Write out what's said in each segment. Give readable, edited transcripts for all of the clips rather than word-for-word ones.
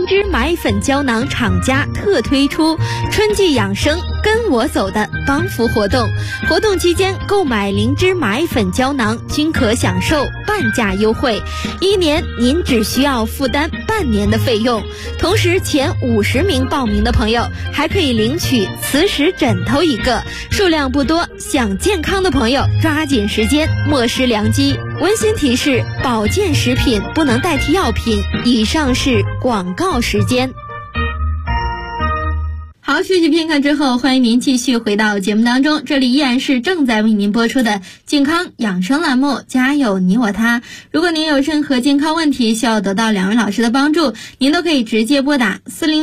芝买粉胶囊厂家特推出春季养生跟我走的帮扶活动，活动期间购买灵芝买粉胶囊均可享受半价优惠，1年您只需要负担半年的费用，同时前50名报名的朋友还可以领取磁石枕头1个，数量不多，想健康的朋友抓紧时间，莫失良机。温馨提示：保健食品不能代替药品。以上是广告时间。好，休息片刻之后，欢迎您继续回到节目当中，这里依然是正在为您播出的健康养生栏目，家有你我他。如果您有任何健康问题需要得到2位老师的帮助，您都可以直接拨打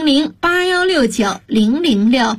400-8169-006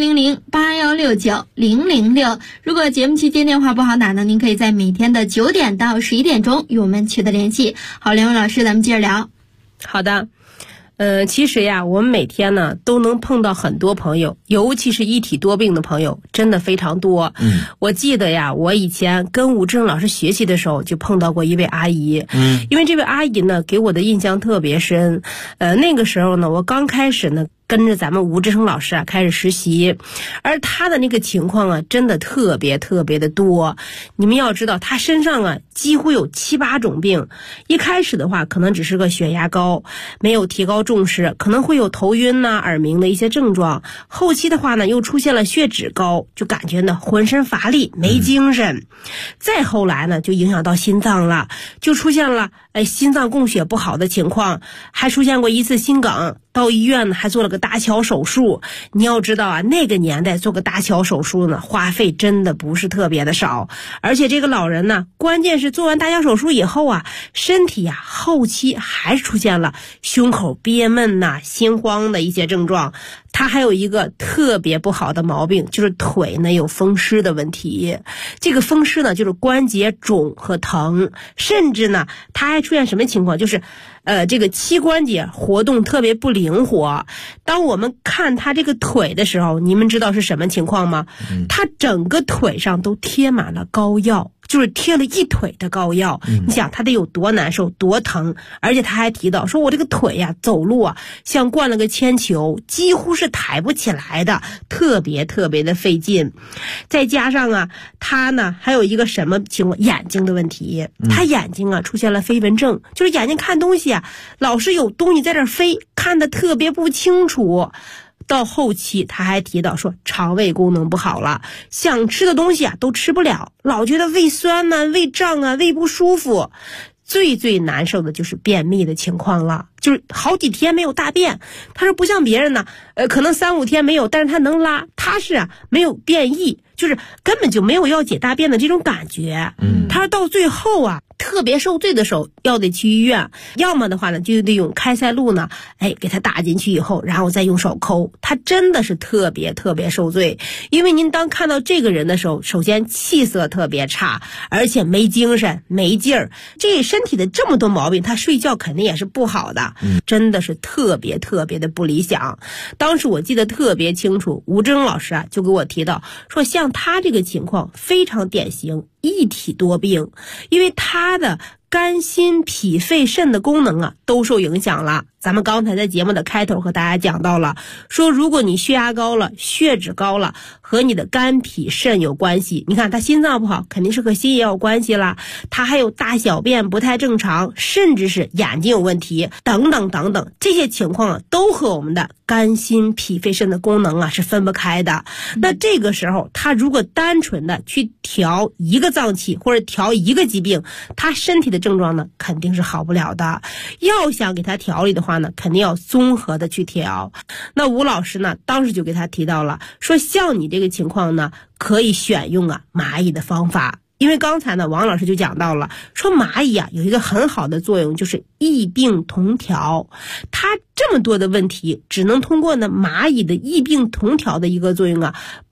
400-8169-006。如果节目期间电话不好打呢，您可以在每天的9点到11点钟与我们取得联系。好，2位老师，咱们接着聊。 好的。其实呀，我们每天呢都能碰到很多朋友，尤其是一体多病的朋友，真的非常多。我记得呀，我以前跟吴志胜老师学习的时候，就碰到过一位阿姨。因为这位阿姨呢，给我的印象特别深。那个时候呢，我刚开始呢，跟着咱们吴志胜老师啊开始实习，而他的那个情况啊，真的特别特别的多。你们要知道，他身上啊几乎有7、8种病。一开始的话，可能只是个血压高，没有提高重视，可能会有头晕呐、耳鸣的一些症状。后期的话呢，又出现了血脂高，就感觉呢浑身乏力、没精神。再后来呢，就影响到心脏了，就出现了心脏供血不好的情况，还出现过一次心梗。到医院呢，还做了个搭桥手术。你要知道啊，那个年代做个搭桥手术呢，花费真的不是特别的少。而且这个老人呢，关键是做完搭桥手术以后啊，身体啊后期还出现了胸口憋闷呐、心慌的一些症状。他还有一个特别不好的毛病，就是腿呢有风湿的问题。这个风湿呢，就是关节肿和疼，甚至呢，他还出现什么情况，就是这个膝关节活动特别不灵活。当我们看他这个腿的时候，你们知道是什么情况吗？他整个腿上都贴满了膏药，就是贴了一腿的膏药。你想他得有多难受多疼。而且他还提到说，我这个腿呀走路啊像灌了个铅球，几乎是抬不起来的，特别特别的费劲。再加上啊，他呢还有一个什么情况，眼睛的问题。他眼睛啊出现了飞蚊症，就是眼睛看东西啊老是有东西在这飞，看得特别不清楚。到后期他还提到说，肠胃功能不好了，想吃的东西啊都吃不了，老觉得胃酸呐、胃胀啊、胃不舒服。最难受的就是便秘的情况了，就是好几天没有大便。他说不像别人呢，可能3、5天没有，但是他能拉。他是啊没有便意，就是根本就没有要解大便的这种感觉。他说到最后啊，特别受罪的时候，要得去医院，要么的话呢，就得用开塞露呢，给他打进去以后，然后再用手抠。他真的是特别特别受罪，因为您当看到这个人的时候，首先气色特别差，而且没精神、没劲儿，这身体的这么多毛病，他睡觉肯定也是不好的，真的是特别特别的不理想。当时我记得特别清楚，吴峥老师啊就给我提到说，像他这个情况非常典型，一体多病，因为他的肝、心、脾、肺、肾的功能啊都受影响了。咱们刚才在节目的开头和大家讲到了，说如果你血压高了、血脂高了，和你的肝、脾、肾有关系。你看他心脏不好，肯定是和心也有关系啦。他还有大小便不太正常，甚至是眼睛有问题，等等等等，这些情况啊都和我们的肝、心、脾、肺、肾的功能啊是分不开的。那这个时候他如果单纯的去调一个脏器或者调一个疾病，他身体的症状呢肯定是好不了的。要想给他调理的话呢，肯定要综合的去调。那吴老师呢当时就给他提到了，说像你这个情况呢，可以选用蚂蚁的方法。因为刚才呢王老师就讲到了，说蚂蚁啊有一个很好的作用，就是异病同调。它这么多的问题只能通过呢蚂蚁的异病同调的一个作用啊，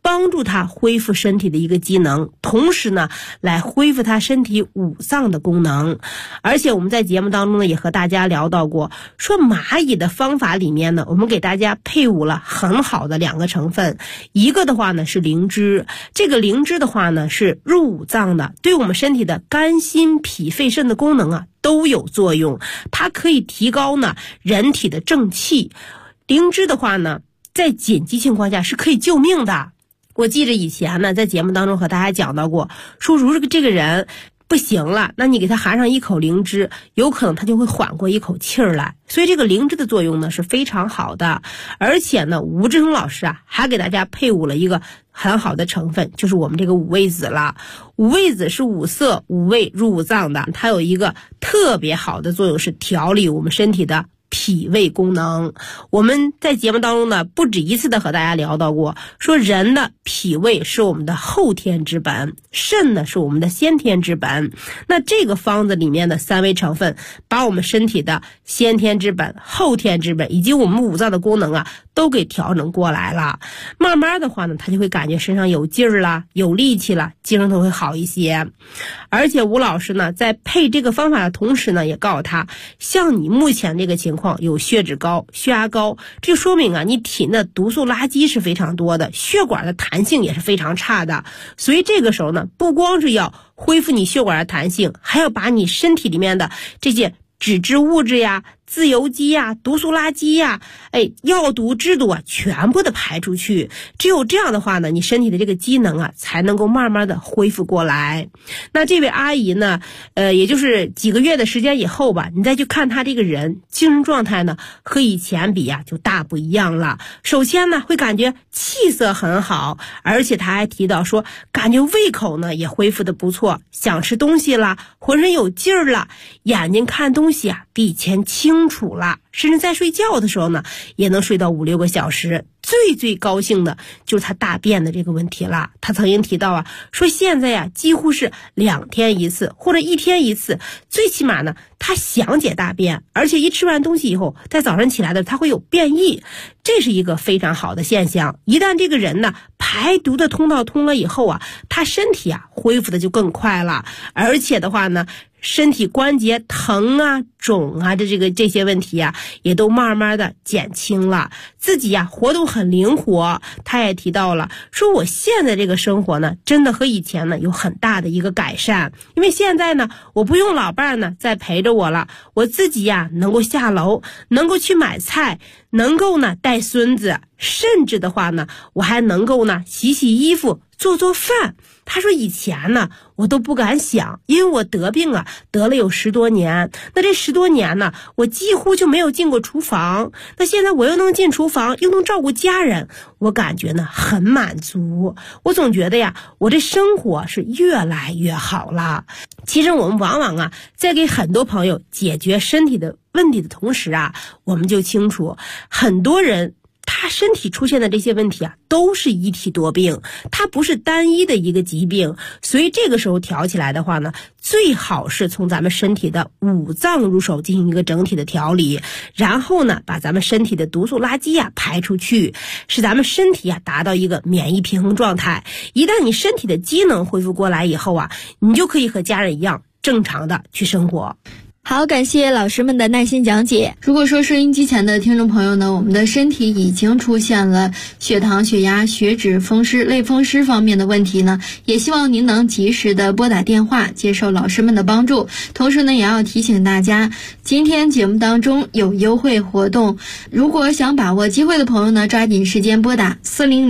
帮助他恢复身体的一个机能，同时呢来恢复他身体五脏的功能。而且我们在节目当中呢也和大家聊到过，说蚂蚁的方法里面呢，我们给大家配伍了很好的2个成分，一个的话呢是灵芝，这个灵芝的话呢是入五脏的，对我们身体的肝心脾肺肾的功能啊都有作用，它可以提高呢人体的正气。灵芝的话呢在紧急情况下是可以救命的。我记得以前呢在节目当中和大家讲到过，说如果这个人不行了，那你给他含上一口灵芝，有可能他就会缓过一口气儿来。所以这个灵芝的作用呢是非常好的。而且呢吴志成老师啊还给大家配伍了一个很好的成分，就是我们这个五味子了。五味子是五色五味入五脏的，它有一个特别好的作用，是调理我们身体的脾胃功能。我们在节目当中呢不止一次的和大家聊到过，说人的脾胃是我们的后天之本，肾呢是我们的先天之本。那这个方子里面的3味成分把我们身体的先天之本、后天之本以及我们五脏的功能啊都给调整过来了。慢慢的话呢他就会感觉身上有劲儿啦，有力气啦，精神都会好一些。而且吴老师呢在配这个方法的同时呢也告诉他，像你目前这个情况有血脂高、血压高，这说明啊你体内的毒素垃圾是非常多的，血管的弹性也是非常差的。所以这个时候呢不光是要恢复你血管的弹性，还要把你身体里面的这些脂质物质呀、自由基呀、毒素垃圾呀、药毒汁毒啊全部的排出去。只有这样的话呢，你身体的这个机能啊才能够慢慢的恢复过来。那这位阿姨呢也就是几个月的时间以后吧，你再去看她这个人精神状态呢和以前比啊就大不一样了。首先呢会感觉气色很好，而且她还提到说感觉胃口呢也恢复的不错，想吃东西了，浑身有劲儿了，眼睛看东西啊比以前清楚了，甚至在睡觉的时候呢也能睡到5-6个小时。最高兴的就是他大便的这个问题了。他曾经提到啊，说现在呀几乎是2天一次或者1天一次，最起码呢他想解大便，而且一吃完东西以后在早上起来的他会有便意，这是一个非常好的现象。一旦这个人呢排毒的通道通了以后啊，他身体啊恢复的就更快了。而且的话呢身体关节疼啊、肿啊这些问题啊也都慢慢的减轻了，自己啊活动很灵活。他也提到了说我现在这个生活呢真的和以前呢有很大的一个改善，因为现在呢我不用老伴呢再陪着我了，我自己呀能够下楼，能够去买菜，能够呢带孙子，甚至的话呢我还能够呢洗衣服、做饭。他说以前呢我都不敢想，因为我得病啊得了有10多年，那这10多年呢我几乎就没有进过厨房，那现在我又能进厨房，又能照顾家人，我感觉呢很满足。我总觉得呀我这生活是越来越好了。其实我们往往啊在给很多朋友解决身体的问题的同时啊，我们就清楚很多人他身体出现的这些问题啊都是一体多病，它不是单一的一个疾病。所以这个时候调起来的话呢，最好是从咱们身体的五脏入手进行一个整体的调理，然后呢把咱们身体的毒素垃圾啊排出去，使咱们身体啊达到一个免疫平衡状态。一旦你身体的机能恢复过来以后啊，你就可以和家人一样正常的去生活。 好，感谢老师们的耐心讲解。如果说收音机前的听众朋友呢，我们的身体已经出现了血糖、血压、血脂、风湿、类风湿方面的问题呢，也希望您能及时的拨打电话接受老师们的帮助。同时呢，也要提醒大家，今天节目当中有优惠活动，如果想把握机会的朋友呢，抓紧时间拨打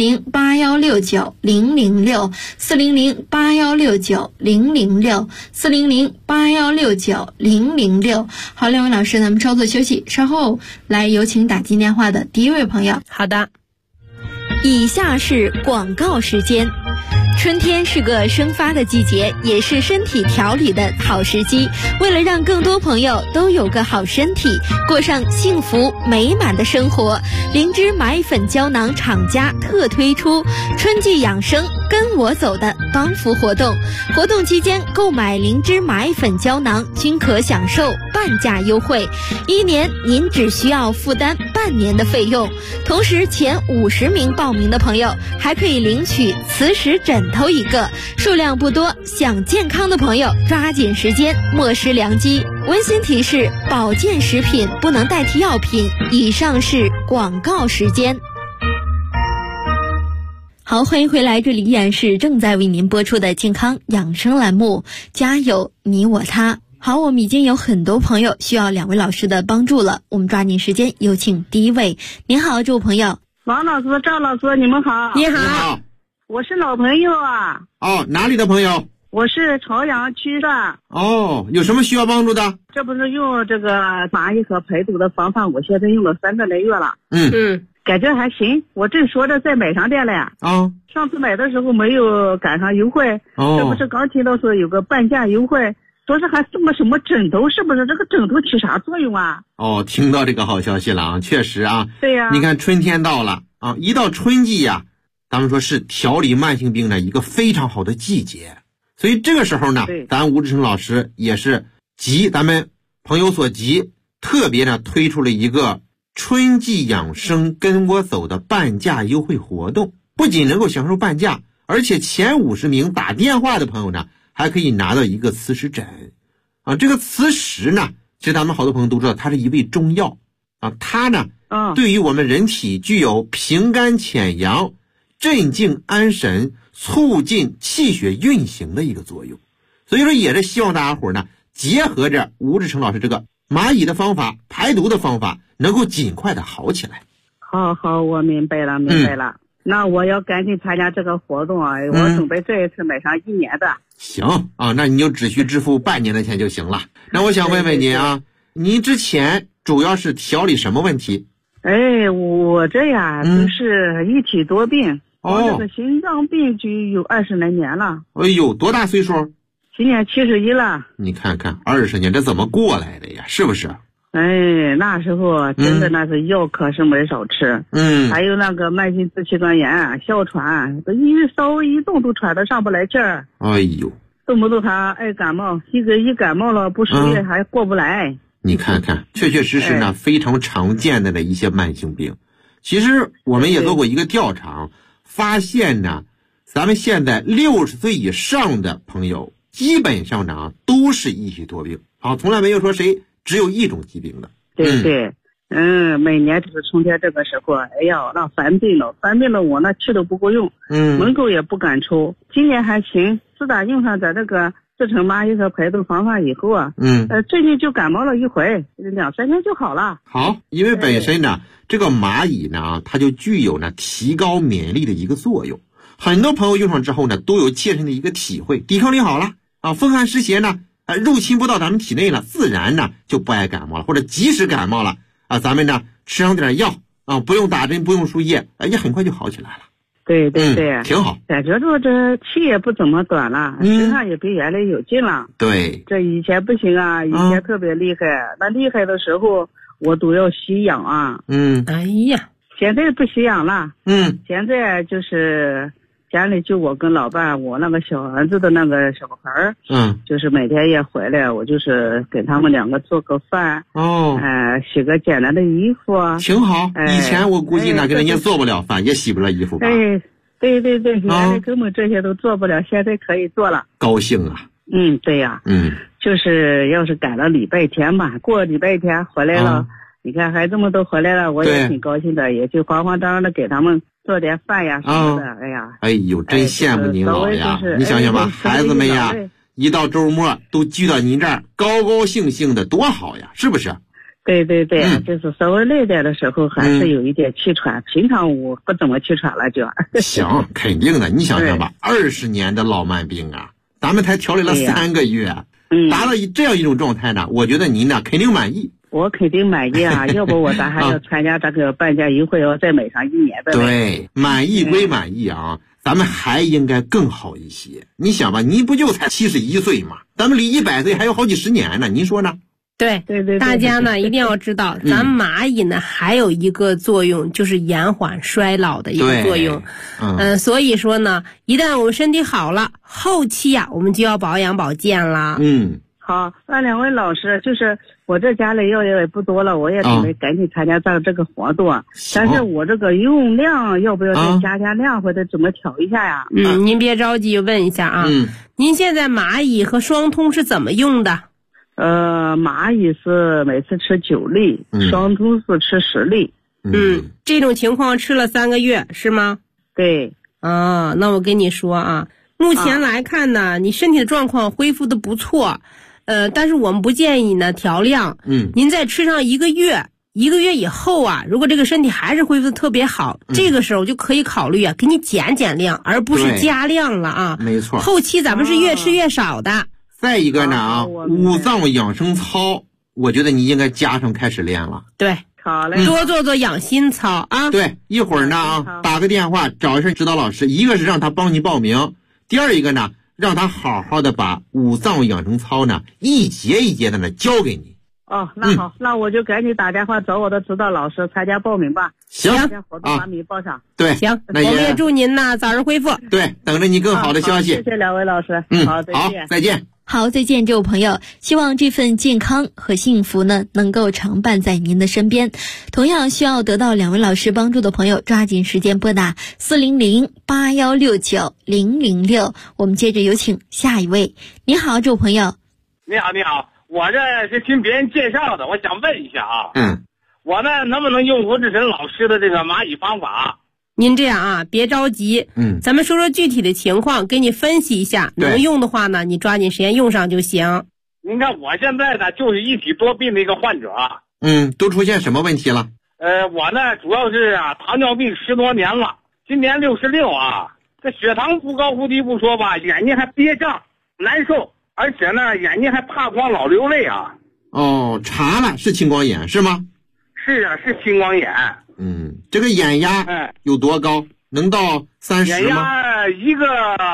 400-8169-006 400-8169-006 400-8169-006。好，两位老师，咱们稍作休息，稍后来有请打进电话的第一位朋友。 好的， 以下是广告时间。春天是个生发的季节，也是身体调理的好时机。为了让更多朋友都有个好身体，过上幸福美满的生活，灵芝买粉胶囊厂家特推出春季养生跟我走的帮扶活动。活动期间购买灵芝麻粉胶囊均可享受半价优惠，1年您只需要负担半年的费用。同时前50名报名的朋友还可以领取磁石枕头1个，数量不多，想健康的朋友抓紧时间，莫失良机。温馨提示：保健食品不能代替药品。以上是广告时间。好，欢迎回来，这里依然是正在为您播出的健康养生栏目，家有你我他。好，我们已经有很多朋友需要2位老师的帮助了，我们抓紧时间有请第一位。您好，这位朋友。 王老师、赵老师，你们好。 你好。 我是老朋友啊。 哦，哪里的朋友？ 我是朝阳区的。 哦，有什么需要帮助的？ 这不是用这个蚂蚁和排毒的方法，我现在用了3个来月了。感觉还行。我正说着再买上点了呀。上次买的时候没有赶上优惠。这不是刚听到说有个半价优惠，说是还送个什么枕头，是不是？这个枕头起啥作用啊？ 听到这个好消息了啊！确实啊。 对呀。 你看春天到了啊，一到春季呀，咱们说是调理慢性病的一个非常好的季节。所以这个时候呢，咱吴志成老师也是急咱们朋友所急，特别呢推出了一个春季养生跟我走的半价优惠活动。不仅能够享受半价，而且前50名打电话的朋友呢，还可以拿到一个磁石枕啊。这个磁石呢，其实咱们好多朋友都知道，它是一味中药啊。它呢，对于我们人体具有平肝潜阳、镇静安神、促进气血运行的一个作用。所以说也是希望大家伙呢，结合着吴志成老师这个蚂蚁的方法、排毒的方法，能够尽快的好起来。 好，我明白了。那我要赶紧参加这个活动啊！我准备这一次买上1年的。 行啊，那你就只需支付半年的钱就行了。那我想问问您啊，您之前主要是调理什么问题？ 我这呀就是一体多病。我这个心脏病就有20来年了。 多大岁数？ 今年71了。 你看看20年这怎么过来的呀？是不是？ 那时候真的那是药可是没少吃。还有那个慢性支气管炎、哮喘，稍微一动都喘得上不来气儿。动不动还爱感冒，一感冒了不输液还过不来。 你看看，确确实实呢，非常常见的一些慢性病。其实我们也做过一个调查，发现呢，咱们现在60岁以上的朋友，基本上呢都是一体多病啊，从来没有说谁只有一种疾病的。 对，每年就是春天这个时候，那犯病了，我那气都不够用，门口也不敢出。今年还行，自打用上咱这个制成蚂蚁和排毒方法以后啊，最近就感冒了一回，2-3天就好了。 好，因为本身呢，这个蚂蚁呢，它就具有呢提高免疫力的一个作用。很多朋友用上之后呢，都有切身的一个体会，抵抗力好了啊，风寒湿邪呢入侵不到咱们体内了，自然呢就不爱感冒了，或者即使感冒了啊，咱们呢吃上点药啊，不用打针，不用输液，也很快就好起来了。 对， 挺好。 感觉着这气也不怎么短了，身上也比原来有劲了。 对， 这以前不行啊，以前特别厉害，那厉害的时候我都要吸氧啊。现在不吸氧了。现在就是家里就我跟老伴，我那个小儿子的那个小孩儿，就是每天也回来，我就是给他们2个做个饭，洗个简单的衣服啊， 挺好。以前我估计呢，给人家做不了饭，也洗不了衣服吧？ 对，原来根本这些都做不了，现在可以做了， 高兴啊！ 对呀，就是要是赶到礼拜天吧，过礼拜天回来了，你看孩子们都回来了，我也挺高兴的，也就慌慌张张的给他们做点饭呀什么的。 真羡慕您老呀！你想想吧，孩子们呀，一到周末都聚到您这儿，高高兴兴的，多好呀，是不是？ 对，就是稍微累点的时候还是有一点气喘，平常我不怎么气喘了就。 行，肯定的。你想想吧，20年的老慢病啊，咱们才调理了3个月，达到这样一种状态呢，我觉得您呢肯定满意。 我肯定满意啊，要不我咱还要参加这个半价优惠，要再买上1年的。 对，满意归满意啊，咱们还应该更好一些。你想吧，您不就才71岁吗？咱们离100岁还有好几10年呢，您说呢？ 对，大家呢一定要知道，咱蚂蚁呢还有一个作用，就是延缓衰老的一个作用。所以说呢，一旦我们身体好了，后期呀我们就要保养保健了。 好，那2位老师，就是我这家里药也不多了，我也准备赶紧参加这个活动，但是我这个用量要不要再加量，或者怎么调一下呀？ 您别着急，问一下啊。您现在蚂蚁和双通是怎么用的？ 蚂蚁是每次吃9粒，双通是吃10粒。 这种情况吃了3个月是吗？ 对。 那我跟你说啊，目前来看呢，你身体的状况恢复的不错，但是我们不建议呢调量。您再吃上1个月，1个月以后啊，如果这个身体还是恢复的特别好，这个时候就可以考虑啊，给你减量，而不是加量了啊。 没错。 后期咱们是越吃越少的。 再一个呢五脏养生操，我觉得你应该加上开始练了。 对， 好嘞， 多做养心操啊。 对，一会儿呢打个电话找一声指导老师，一个是让他帮你报名，第二一个呢，让他好好的把五脏养生操呢一节一节的呢教给你。 那好，那我就赶紧打电话找我的指导老师参加报名吧。 行， 活动把名报上。 对， 行，我们也祝您呢早日恢复。 对，等着你更好的消息。 谢谢2位老师。好， 再见。 好，再见，这位朋友。希望这份健康和幸福呢，能够常伴在您的身边。同样需要得到2位老师帮助的朋友，抓紧时间拨打400-8169-006。我们接着有请下一位。你好，这位朋友。 你好，我这是听别人介绍的，我想问一下啊。我呢能不能用吴志晨老师的这个蚂蚁方法？ 您这样啊，别着急，咱们说说具体的情况，给你分析一下，能用的话呢，你抓紧时间用上就行。 您看我现在呢就是一体多病的一个患者。 都出现什么问题了？ 我呢主要是糖尿病10多年了，今年66啊，这血糖不高不低不说吧，眼睛还憋胀难受，而且呢眼睛还怕光老流泪啊。 查了是青光眼是吗？ 是啊，是青光眼。 这个眼压有多高？能到30吗？ 眼压一个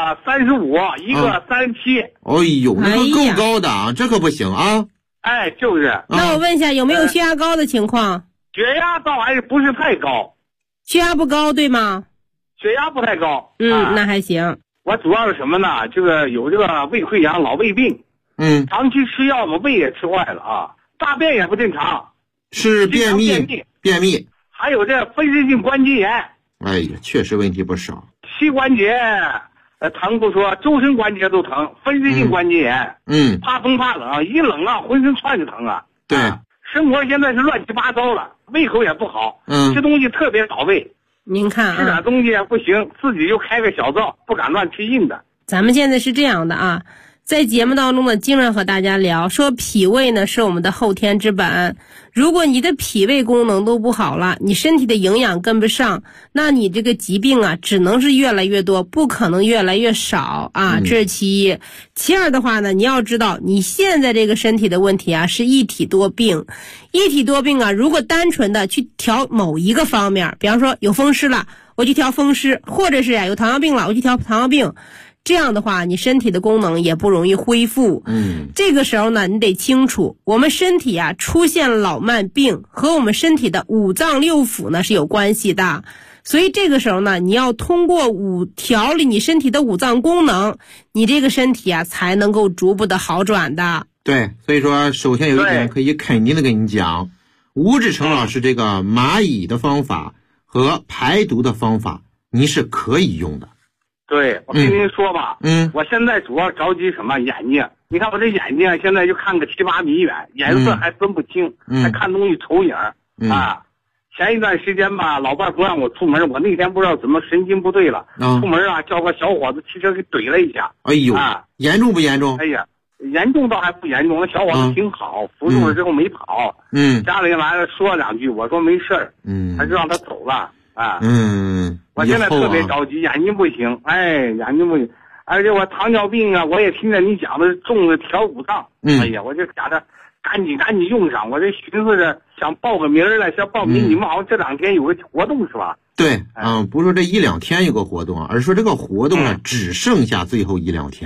35，一个37。 那个够高的啊，这可不行啊。 就是。 那我问一下，有没有血压高的情况？ 血压倒还是不是太高。 血压不高对吗？ 血压不太高。 那还行。 我主要是什么呢？这个有这个胃溃疡、老胃病。长期吃药嘛，胃也吃坏了啊，大便也不正常。 是便秘。 还有这分时性关节炎。 确实问题不少。 膝关节疼不说，周身关节都疼，分时性关节炎。怕风怕冷，一冷啊浑身窜着疼啊。 对， 生活现在是乱七八糟了，胃口也不好。吃东西特别倒胃。 您看吃点东西不行，自己就开个小灶，不敢乱吃硬的。 咱们现在是这样的啊，在节目当中呢，经常和大家聊说脾胃呢是我们的后天之本。如果你的脾胃功能都不好了，你身体的营养跟不上，那你这个疾病啊只能是越来越多，不可能越来越少啊。这是其一。其二的话呢，你要知道你现在这个身体的问题啊是一体多病。一体多病啊，如果单纯的去调某一个方面，比方说有风湿了，我去调风湿，或者是有糖尿病了，我去调糖尿病。这样的话，你身体的功能也不容易恢复。这个时候呢，你得清楚，我们身体啊出现老慢病和我们身体的五脏六腑呢是有关系的。所以这个时候呢，你要通过调理你身体的五脏功能，你这个身体啊才能够逐步的好转的。 对，所以说首先有一点可以肯定的跟你讲，吴志成老师这个蚂蚁的方法和排毒的方法，你是可以用的。 对，我跟您说吧，我现在主要着急什么？眼睛。你看我这眼睛现在就看个7、8米远，颜色还分不清，还看东西瞅影啊。前一段时间吧，老伴不让我出门，我那天不知道怎么神经不对了，出门啊叫个小伙子汽车给怼了一下。 严重不严重？ 严重倒还不严重，那小伙子挺好，扶住了之后没跑。家里人来了说2句，我说没事儿，还是让他走了。我现在特别着急，眼睛不行，眼睛不行，而且我糖尿病啊，我也听着你讲的重的调五脏，我就想着赶紧用上，我这寻思着想报个名了，想报名，你们好像这2天有个活动是吧？ 对，不是说这1、2天有个活动，而是说这个活动呢只剩下最后1、2天了。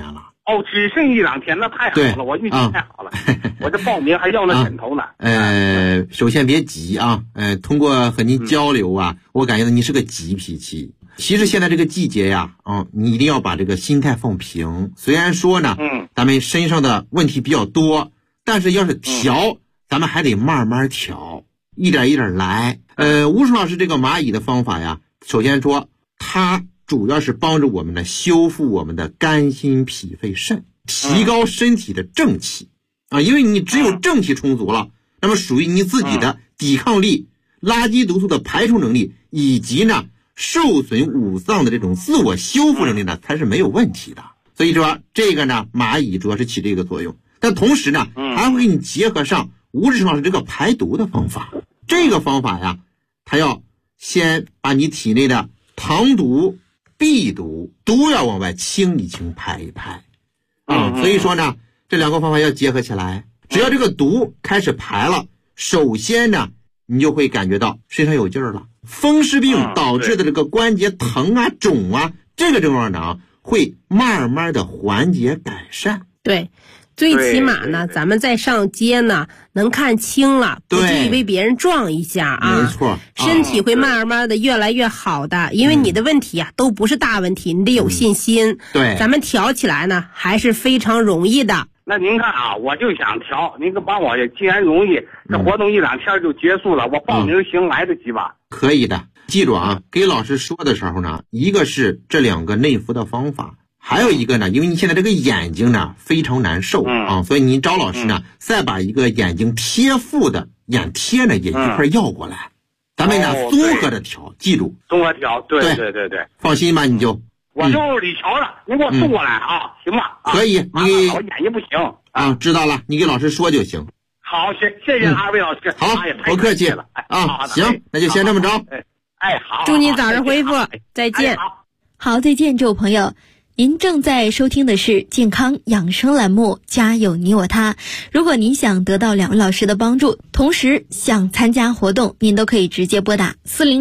哦，只剩1、2天，那太好了，我运气太好了，我这报名还要了枕头呢。 首先别急啊，通过和您交流啊，我感觉到你是个急脾气。其实现在这个季节呀，你一定要把这个心态放平。虽然说呢，咱们身上的问题比较多，但是要是调，咱们还得慢慢调，一点一点来。吴楚老师这个蚂蚁的方法呀，首先说它主要是帮助我们呢修复我们的肝心脾肺肾，提高身体的正气啊，因为你只有正气充足了，那么属于你自己的抵抗力、垃圾毒素的排出能力，以及呢受损五脏的这种自我修复能力呢才是没有问题的。所以说这个呢蚂蚁主要是起这个作用，但同时呢还会给你结合上吴志成老师这个排毒的方法。这个方法呀，它要先把你体内的糖毒、B毒都要往外清一清、排一排所以说呢这两个方法要结合起来。只要这个毒开始排了，首先呢你就会感觉到身上有劲儿了。风湿病导致的这个关节疼啊、肿啊，这个症状呢会慢慢的缓解改善。 对，最起码呢咱们在上街呢能看清了，不至于被别人撞一下啊。 没错， 身体会慢慢的越来越好的，因为你的问题啊都不是大问题，你得有信心。 对， 咱们调起来呢还是非常容易的。 那您看啊，我就想调，您可帮我，既然容易，这活动1、2天就结束了，我报名行来得及吧？ 可以的，记住啊，给老师说的时候呢，一个是这2个内服的方法，还有一个呢，因为你现在这个眼睛呢非常难受所以您找老师呢再把一个眼睛贴敷的眼贴呢也一块要过来，咱们呢综合的调，记住综合调，对， 放心吧，你就我就是李乔了，您给我送过来啊，行吧？ 可以，你我眼睛不行啊，知道了，你给老师说就行。 好，谢谢2位老师。 好，不客气了啊。行，那就先这么着。 好， 祝您早日恢复，再见。 好，再见，这位朋友。您正在收听的是健康养生栏目，家有你我他。如果您想得到2位老师的帮助，同时想参加活动，您都可以直接拨打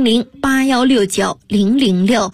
400-8169-006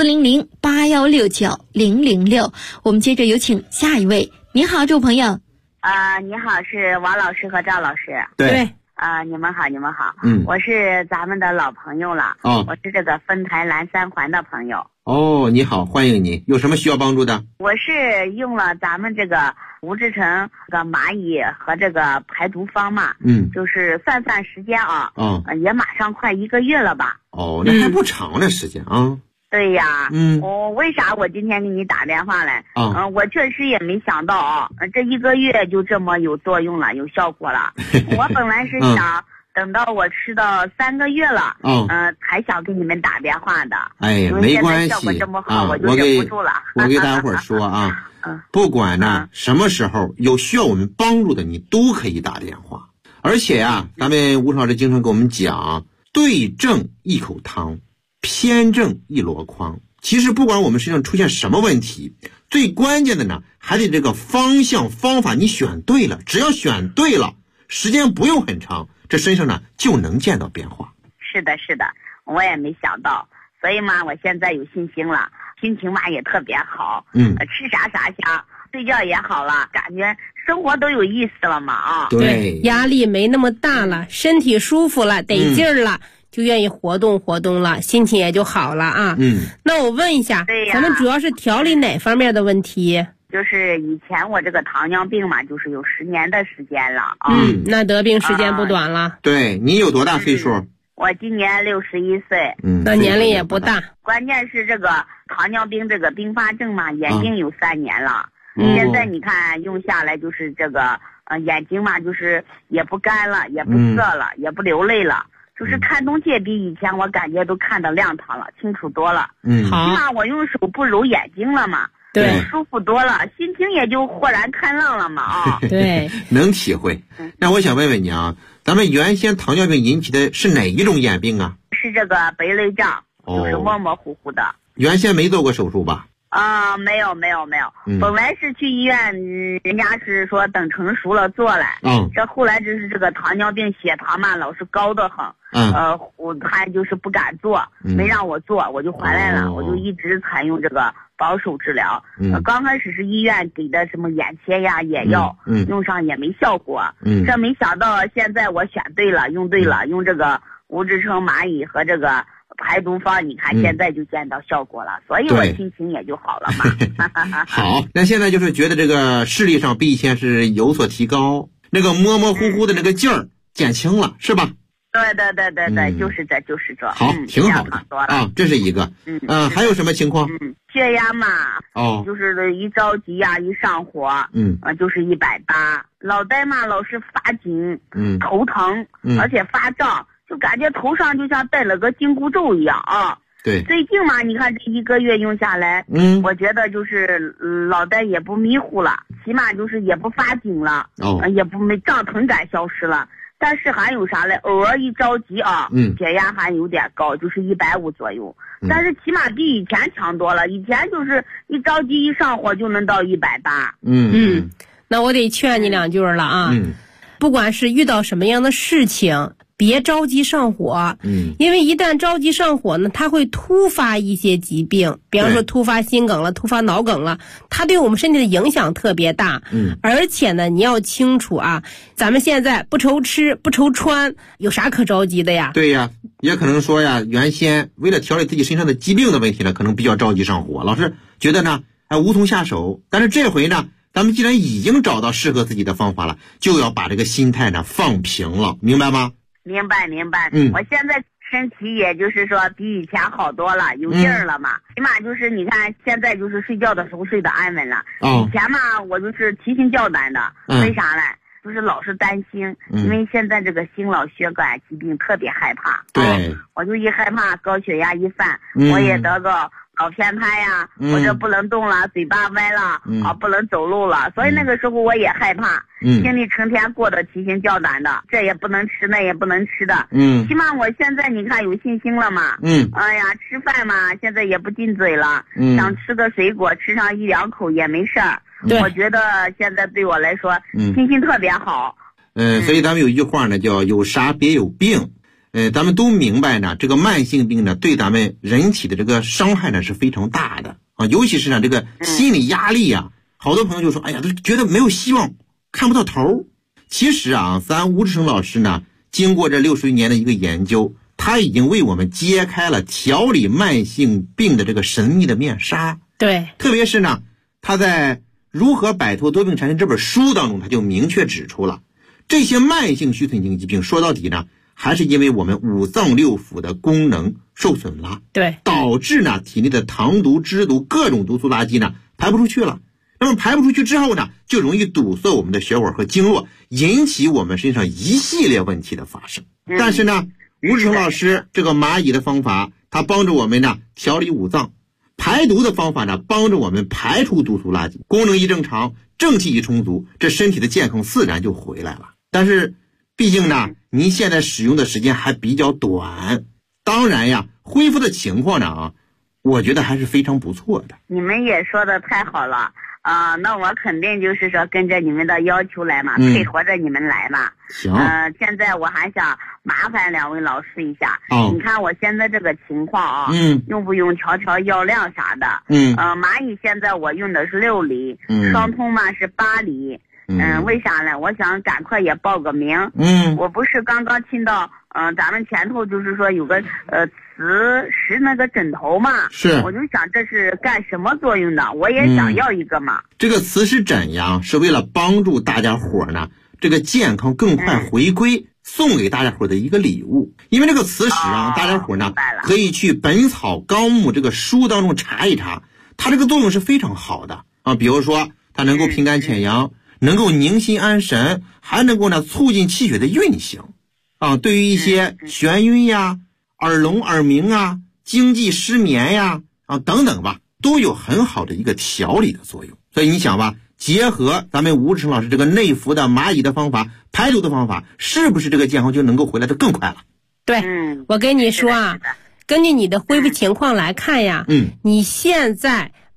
400-8169-006。我们接着有请下一位。您好，这位朋友。 你好，是王老师和赵老师。 对。 你们好。我是咱们的老朋友了。我是这个分台蓝3环的朋友。 你好，欢迎你，有什么需要帮助的？ 我是用了咱们这个吴志成这个蚂蚁和这个排毒方嘛，就是算时间也马上快1个月了吧？ 那还不长的时间啊。 对呀，为啥我今天给你打电话来？我确实也没想到这1个月就这么有作用了，有效果了。我本来是想等到我吃到3个月了，才想给你们打电话的。 没关系， 效果这么好，我就忍不住了。 我给大伙儿说啊，不管呢什么时候有需要我们帮助的，你都可以打电话。而且呀，咱们吴老师经常跟我们讲，对症一口汤，偏正一箩筐。其实不管我们身上出现什么问题，最关键的呢还得这个方向方法你选对了，只要选对了，时间不用很长，这身上呢就能见到变化。 是的，我也没想到，所以嘛我现在有信心了，心情嘛也特别好，吃啥香，睡觉也好了，感觉生活都有意思了嘛对， 压力没那么大了，身体舒服了，得劲儿了，就愿意活动了，心情也就好了啊。那我问一下，咱们主要是调理哪方面的问题？ 就是以前我这个糖尿病嘛，就是有10年的时间了那得病时间不短了。 对，你有多大岁数？ 我今年61岁。 那年龄也不大。 关键是这个糖尿病这个并发症嘛，眼睛有3年了。现在你看用下来就是这个眼睛嘛，就是也不干了，也不涩了，也不流泪了。就是看东西比以前我感觉都看得亮堂了，清楚多了。 好。 起码我用手不揉眼睛了嘛。 对， 舒服多了，心情也就豁然开朗了嘛对， 能体会。那我想问问你啊，咱们原先糖尿病引起的是哪一种眼病啊？ 是这个白内障，就是模模糊糊的。 原先没做过手术吧？ 没有，本来是去医院，人家是说等成熟了做来。这后来就是这个糖尿病血糖嘛，老是高得很。我还就是不敢做，没让我做，我就回来了，我就一直采用这个保守治疗。刚开始是医院给的什么眼切呀、眼药，用上也没效果。这没想到现在我选对了，用对了，用这个无制成蚂蚁和这个排毒方，你看现在就见到效果了，所以我心情也就好了嘛。 好，那现在就是觉得这个视力上比以前是有所提高，那个模模糊糊的那个劲儿减轻了，是吧？ 对，就是这。 好，挺好的啊，这是一个。还有什么情况？ 血压嘛，就是一着急呀，一上火，就是180。脑袋嘛，老是发紧，头疼，而且发胀，就感觉头上就像戴了个紧箍咒一样啊。 对。 最近嘛，你看这1个月用下来，我觉得就是脑袋也不迷糊了，起码就是也不发紧了，也不没胀疼感消失了。但是还有啥嘞？偶尔一着急啊，血压还有点高，就是150左右。但是起码比以前强多了。以前就是一着急一上火就能到180。 那我得劝你2句了啊。不管是遇到什么样的事情，别着急上火。因为一旦着急上火呢，它会突发一些疾病，比方说突发心梗了、突发脑梗了，它对我们身体的影响特别大。而且呢，你要清楚啊，咱们现在不愁吃不愁穿，有啥可着急的呀？ 对呀，也可能说呀，原先为了调理自己身上的疾病的问题呢，可能比较着急上火，老是觉得呢无从下手。但是这回呢，咱们既然已经找到适合自己的方法了，就要把这个心态呢放平了，明白吗？ 明白。我现在身体也就是说比以前好多了，有劲儿了嘛。起码就是你看现在就是睡觉的时候睡得安稳了。以前嘛我就是提心吊胆的，为啥嘞？就是老是担心，因为现在这个心脑血管疾病特别害怕。 对。 我就一害怕高血压一犯，我也得个脑偏瘫呀，我这不能动了，嘴巴歪了，不能走路了，所以那个时候我也害怕，心里成天过得提心吊胆的，这也不能吃，那也不能吃的。起码我现在你看有信心了嘛。哎呀，吃饭嘛，现在也不进嘴了，想吃个水果，吃上1-2口也没事儿。我觉得现在对我来说，信心特别好。 所以咱们有一句话呢，叫有啥别有病。咱们都明白呢，这个慢性病呢，对咱们人体的这个伤害呢是非常大的啊，尤其是呢这个心理压力啊，好多朋友就说，哎呀，都觉得没有希望，看不到头。其实啊，咱吴志成老师呢，经过这60年的一个研究，他已经为我们揭开了调理慢性病的这个神秘的面纱。 对， 特别是呢，他在《如何摆脱多病缠身》这本书当中，他就明确指出了，这些慢性虚损性疾病说到底呢，还是因为我们五脏六腑的功能受损了， 对， 导致呢体内的糖毒、脂毒各种毒素垃圾呢排不出去了。那么排不出去之后呢，就容易堵塞我们的血管和经络，引起我们身上一系列问题的发生。但是呢，吴志成老师这个蚂蚁的方法，它帮助我们呢调理五脏；排毒的方法呢，帮助我们排出毒素垃圾。功能一正常，正气一充足，这身体的健康自然就回来了。但是毕竟呢，您现在使用的时间还比较短，当然呀，恢复的情况呢我觉得还是非常不错的。 你们也说的太好了那我肯定就是说跟着你们的要求来嘛，配合着你们来嘛。 行。 现在我还想麻烦2位老师一下。你看我现在这个情况用不用调药量啥的？蚂蚁现在我用的是6厘，双通嘛是8厘。为啥呢？我想赶快也报个名。我不是刚刚听到咱们前头就是说有个磁石那个枕头嘛， 是， 我就想这是干什么作用的，我也想要一个嘛。 这个磁石枕呀，是为了帮助大家伙呢这个健康更快回归，送给大家伙的一个礼物。因为这个磁石大家伙呢可以去《本草纲目》这个书当中查一查，它这个作用是非常好的比如说它能够平肝潜阳，能够宁心安神，还能够呢促进气血的运行对于一些眩晕呀、耳聋耳鸣经济失眠呀等等吧，都有很好的一个调理的作用。所以你想吧，结合咱们吴志成老师这个内服的蚂蚁的方法、排毒的方法，是不是这个健康就能够回来的更快了？ 对，我跟你说根据你的恢复情况来看呀，你现在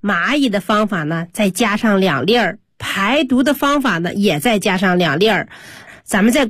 蚂蚁的方法呢再加上2粒儿，排毒的方法呢也再加上2粒儿。咱们再